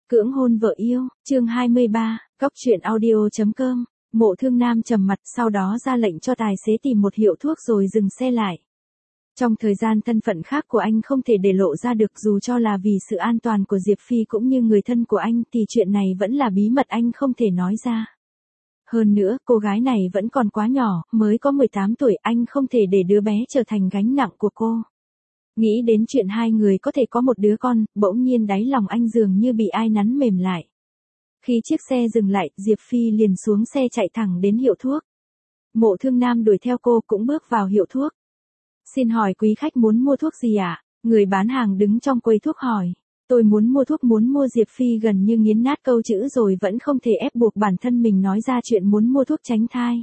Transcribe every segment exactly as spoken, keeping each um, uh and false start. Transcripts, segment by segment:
Cưỡng hôn vợ yêu, chương hai mươi ba, góc truyện audio.com, Mộ Thương Nam trầm mặt sau đó ra lệnh cho tài xế tìm một hiệu thuốc rồi dừng xe lại. Trong thời gian thân phận khác của anh không thể để lộ ra được dù cho là vì sự an toàn của Diệp Phi cũng như người thân của anh thì chuyện này vẫn là bí mật anh không thể nói ra. Hơn nữa, cô gái này vẫn còn quá nhỏ, mới có mười tám tuổi, anh không thể để đứa bé trở thành gánh nặng của cô. Nghĩ đến chuyện hai người có thể có một đứa con, bỗng nhiên đáy lòng anh dường như bị ai nắn mềm lại. Khi chiếc xe dừng lại, Diệp Phi liền xuống xe chạy thẳng đến hiệu thuốc. Mộ Thương Nam đuổi theo cô cũng bước vào hiệu thuốc. Xin hỏi quý khách muốn mua thuốc gì ạ? À? Người bán hàng đứng trong quầy thuốc hỏi. Tôi muốn mua thuốc muốn mua Diệp Phi gần như nghiến nát câu chữ rồi vẫn không thể ép buộc bản thân mình nói ra chuyện muốn mua thuốc tránh thai.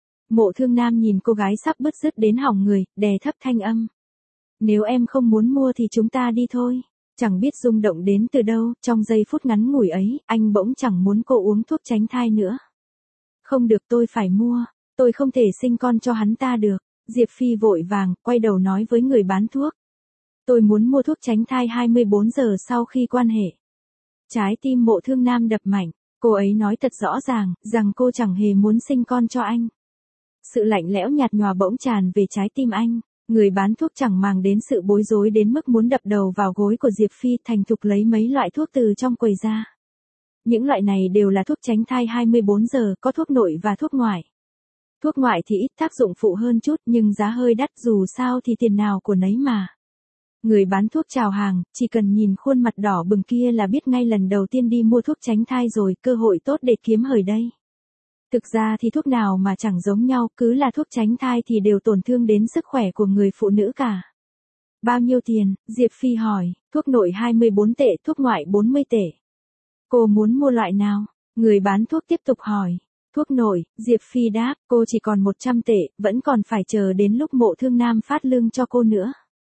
Mộ Thương Nam nhìn cô gái sắp bứt rứt đến hỏng người, đè thấp thanh âm. Nếu em không muốn mua thì chúng ta đi thôi. Chẳng biết rung động đến từ đâu, trong giây phút ngắn ngủi ấy, anh bỗng chẳng muốn cô uống thuốc tránh thai nữa. Không được, tôi phải mua, tôi không thể sinh con cho hắn ta được. Diệp Phi vội vàng, quay đầu nói với người bán thuốc. Tôi muốn mua thuốc tránh thai hai mươi bốn giờ sau khi quan hệ. Trái tim Mộ Thương Nam đập mạnh, cô ấy nói thật rõ ràng, rằng cô chẳng hề muốn sinh con cho anh. Sự lạnh lẽo nhạt nhòa bỗng tràn về trái tim anh. Người bán thuốc chẳng màng đến sự bối rối đến mức muốn đập đầu vào gối của Diệp Phi, thành thục lấy mấy loại thuốc từ trong quầy ra. Những loại này đều là thuốc tránh thai hai mươi bốn giờ, có thuốc nội và thuốc ngoại. Thuốc ngoại thì ít tác dụng phụ hơn chút nhưng giá hơi đắt, dù sao thì tiền nào của nấy mà. Người bán thuốc chào hàng, chỉ cần nhìn khuôn mặt đỏ bừng kia là biết ngay lần đầu tiên đi mua thuốc tránh thai rồi, cơ hội tốt để kiếm hời đây. Thực ra thì thuốc nào mà chẳng giống nhau, cứ là thuốc tránh thai thì đều tổn thương đến sức khỏe của người phụ nữ cả. Bao nhiêu tiền? Diệp Phi hỏi, thuốc nội hai mươi bốn tệ, thuốc ngoại bốn mươi tệ. Cô muốn mua loại nào? Người bán thuốc tiếp tục hỏi. Thuốc nội, Diệp Phi đáp, cô chỉ còn một trăm tệ, vẫn còn phải chờ đến lúc Mộ Thương Nam phát lương cho cô nữa.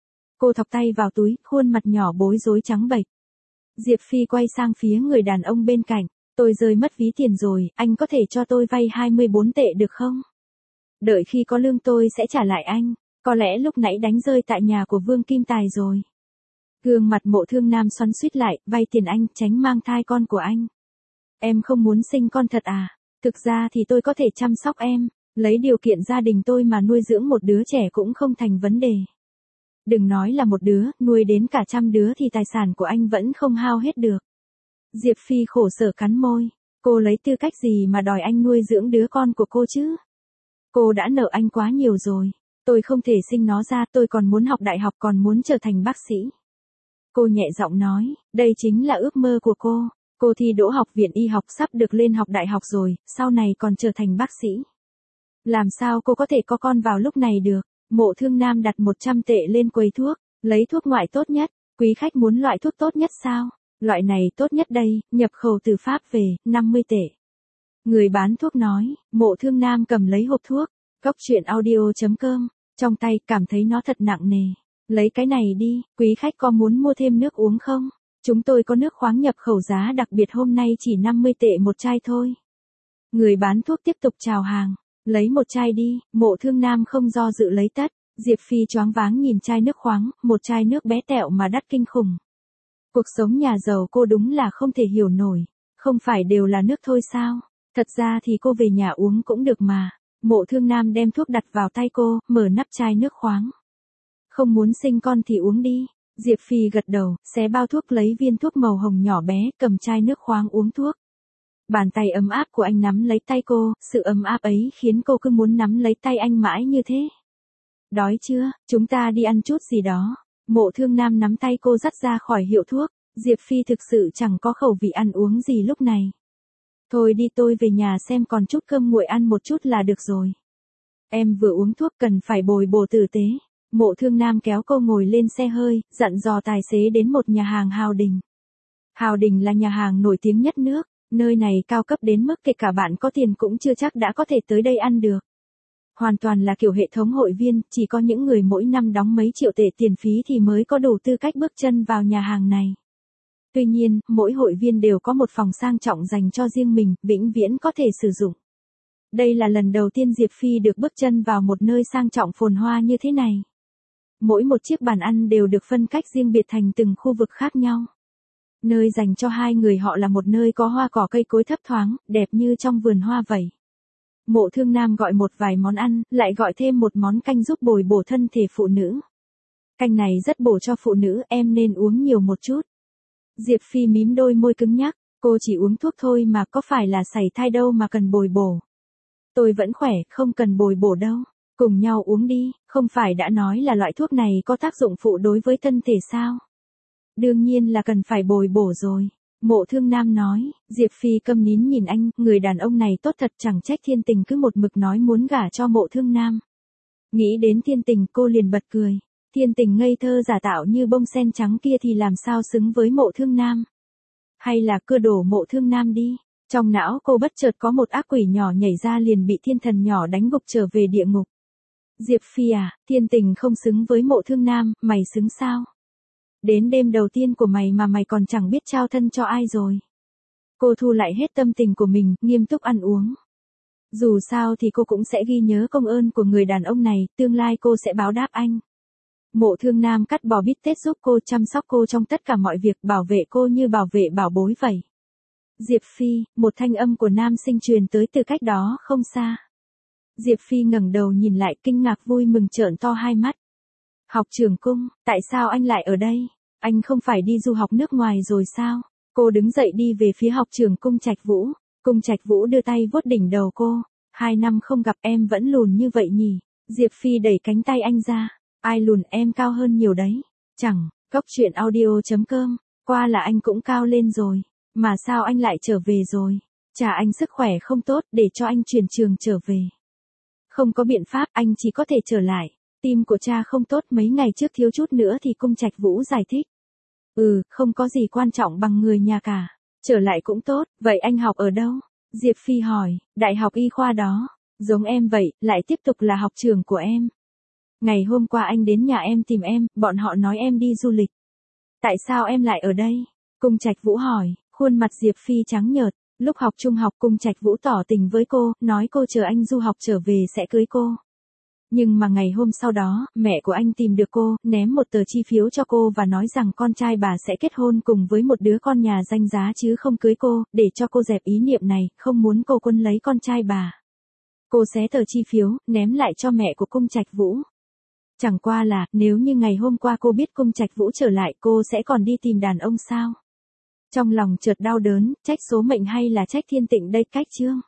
Cô thọc tay vào túi, khuôn mặt nhỏ bối rối trắng bệch. Diệp Phi quay sang phía người đàn ông bên cạnh. Tôi rơi mất ví tiền rồi, anh có thể cho tôi vay hai mươi bốn tệ được không? Đợi khi có lương tôi sẽ trả lại anh, có lẽ lúc nãy đánh rơi tại nhà của Vương Kim Tài rồi. Gương mặt Mộ Thương Nam xoắn xuýt lại, vay tiền anh, tránh mang thai con của anh. Em không muốn sinh con thật à? Thực ra thì tôi có thể chăm sóc em, lấy điều kiện gia đình tôi mà nuôi dưỡng một đứa trẻ cũng không thành vấn đề. Đừng nói là một đứa, nuôi đến cả trăm đứa thì tài sản của anh vẫn không hao hết được. Diệp Phi khổ sở cắn môi, cô lấy tư cách gì mà đòi anh nuôi dưỡng đứa con của cô chứ? Cô đã nợ anh quá nhiều rồi, tôi không thể sinh nó ra, tôi còn muốn học đại học, còn muốn trở thành bác sĩ. Cô nhẹ giọng nói, đây chính là ước mơ của cô, cô thi đỗ học viện y học sắp được lên học đại học rồi, sau này còn trở thành bác sĩ. Làm sao cô có thể có con vào lúc này được? Mộ Thương Nam đặt một trăm tệ lên quầy thuốc, lấy thuốc ngoại tốt nhất, quý khách muốn loại thuốc tốt nhất sao? Loại này tốt nhất đây, nhập khẩu từ Pháp về, năm mươi tệ. Người bán thuốc nói, Mộ Thương Nam cầm lấy hộp thuốc, góc truyện audio.com, trong tay cảm thấy nó thật nặng nề. Lấy cái này đi, quý khách có muốn mua thêm nước uống không? Chúng tôi có nước khoáng nhập khẩu giá đặc biệt hôm nay chỉ năm mươi tệ một chai thôi. Người bán thuốc tiếp tục chào hàng, lấy một chai đi, Mộ Thương Nam không do dự lấy tất. Diệp Phi choáng váng nhìn chai nước khoáng, một chai nước bé tẹo mà đắt kinh khủng. Cuộc sống nhà giàu cô đúng là không thể hiểu nổi, không phải đều là nước thôi sao? Thật ra thì cô về nhà uống cũng được mà. Mộ Thương Nam đem thuốc đặt vào tay cô, mở nắp chai nước khoáng. Không muốn sinh con thì uống đi. Diệp Phi gật đầu, xé bao thuốc lấy viên thuốc màu hồng nhỏ bé, cầm chai nước khoáng uống thuốc. Bàn tay ấm áp của anh nắm lấy tay cô, sự ấm áp ấy khiến cô cứ muốn nắm lấy tay anh mãi như thế. Đói chưa, chúng ta đi ăn chút gì đó. Mộ Thương Nam nắm tay cô dắt ra khỏi hiệu thuốc, Diệp Phi thực sự chẳng có khẩu vị ăn uống gì lúc này. Thôi đi, tôi về nhà xem còn chút cơm nguội ăn một chút là được rồi. Em vừa uống thuốc cần phải bồi bổ tử tế. Mộ Thương Nam kéo cô ngồi lên xe hơi, dặn dò tài xế đến một nhà hàng Hào Đình. Hào Đình là nhà hàng nổi tiếng nhất nước, nơi này cao cấp đến mức kể cả bạn có tiền cũng chưa chắc đã có thể tới đây ăn được. Hoàn toàn là kiểu hệ thống hội viên, chỉ có những người mỗi năm đóng mấy triệu tệ tiền phí thì mới có đủ tư cách bước chân vào nhà hàng này. Tuy nhiên, mỗi hội viên đều có một phòng sang trọng dành cho riêng mình, vĩnh viễn có thể sử dụng. Đây là lần đầu tiên Diệp Phi được bước chân vào một nơi sang trọng phồn hoa như thế này. Mỗi một chiếc bàn ăn đều được phân cách riêng biệt thành từng khu vực khác nhau. Nơi dành cho hai người họ là một nơi có hoa cỏ cây cối thấp thoáng, đẹp như trong vườn hoa vậy. Mộ Thương Nam gọi một vài món ăn, lại gọi thêm một món canh giúp bồi bổ thân thể phụ nữ. Canh này rất bổ cho phụ nữ, em nên uống nhiều một chút. Diệp Phi mím đôi môi cứng nhắc, cô chỉ uống thuốc thôi mà, có phải là sảy thai đâu mà cần bồi bổ. Tôi vẫn khỏe, không cần bồi bổ đâu. Cùng nhau uống đi, không phải đã nói là loại thuốc này có tác dụng phụ đối với thân thể sao? Đương nhiên là cần phải bồi bổ rồi. Mộ Thương Nam nói. Diệp Phi câm nín nhìn anh, người đàn ông này tốt thật, chẳng trách Thiên Tình cứ một mực nói muốn gả cho Mộ Thương Nam. Nghĩ đến Thiên Tình cô liền bật cười. Thiên Tình ngây thơ giả tạo như bông sen trắng kia thì làm sao xứng với Mộ Thương Nam? Hay là cưa đổ Mộ Thương Nam đi? Trong não cô bất chợt có một ác quỷ nhỏ nhảy ra, liền bị thiên thần nhỏ đánh gục trở về địa ngục. Diệp Phi à, Thiên Tình không xứng với Mộ Thương Nam, mày xứng sao? Đến đêm đầu tiên của mày mà mày còn chẳng biết trao thân cho ai rồi. Cô thu lại hết tâm tình của mình, nghiêm túc ăn uống. Dù sao thì cô cũng sẽ ghi nhớ công ơn của người đàn ông này, tương lai cô sẽ báo đáp anh. Mộ Thương Nam cắt bò bít tết giúp cô, chăm sóc cô trong tất cả mọi việc, bảo vệ cô như bảo vệ bảo bối vậy. Diệp Phi, một thanh âm của nam sinh truyền tới từ cách đó không xa. Diệp Phi ngẩng đầu nhìn lại, kinh ngạc vui mừng trợn to hai mắt. Học trưởng Cung, tại sao anh lại ở đây? Anh không phải đi du học nước ngoài rồi sao? Cô đứng dậy đi về phía học trưởng Cung Trạch Vũ. Cung Trạch Vũ đưa tay vuốt đỉnh đầu cô. Hai năm không gặp em vẫn lùn như vậy nhỉ? Diệp Phi đẩy cánh tay anh ra. Ai lùn, em cao hơn nhiều đấy. Chẳng, Cốc Truyện Audio chấm com, qua là anh cũng cao lên rồi. Mà sao anh lại trở về rồi? Chả anh sức khỏe không tốt, để cho anh chuyển trường trở về. Không có biện pháp, anh chỉ có thể trở lại. Tim của cha không tốt, mấy ngày trước thiếu chút nữa thì Cung Trạch Vũ giải thích. Ừ, không có gì quan trọng bằng người nhà cả. Trở lại cũng tốt, vậy anh học ở đâu? Diệp Phi hỏi. Đại học y khoa đó. Giống em vậy, lại tiếp tục là học trường của em. Ngày hôm qua anh đến nhà em tìm em, bọn họ nói em đi du lịch. Tại sao em lại ở đây? Cung Trạch Vũ hỏi. Khuôn mặt Diệp Phi trắng nhợt. Lúc học trung học Cung Trạch Vũ tỏ tình với cô, nói cô chờ anh du học trở về sẽ cưới cô. Nhưng mà ngày hôm sau đó, mẹ của anh tìm được cô, ném một tờ chi phiếu cho cô và nói rằng con trai bà sẽ kết hôn cùng với một đứa con nhà danh giá chứ không cưới cô, để cho cô dẹp ý niệm này, không muốn cô quân lấy con trai bà. Cô xé tờ chi phiếu, ném lại cho mẹ của Cung Trạch Vũ. Chẳng qua là, nếu như ngày hôm qua cô biết Cung Trạch Vũ trở lại, cô sẽ còn đi tìm đàn ông sao? Trong lòng chợt đau đớn, trách số mệnh hay là trách Thiên Tịnh đây? Cách chương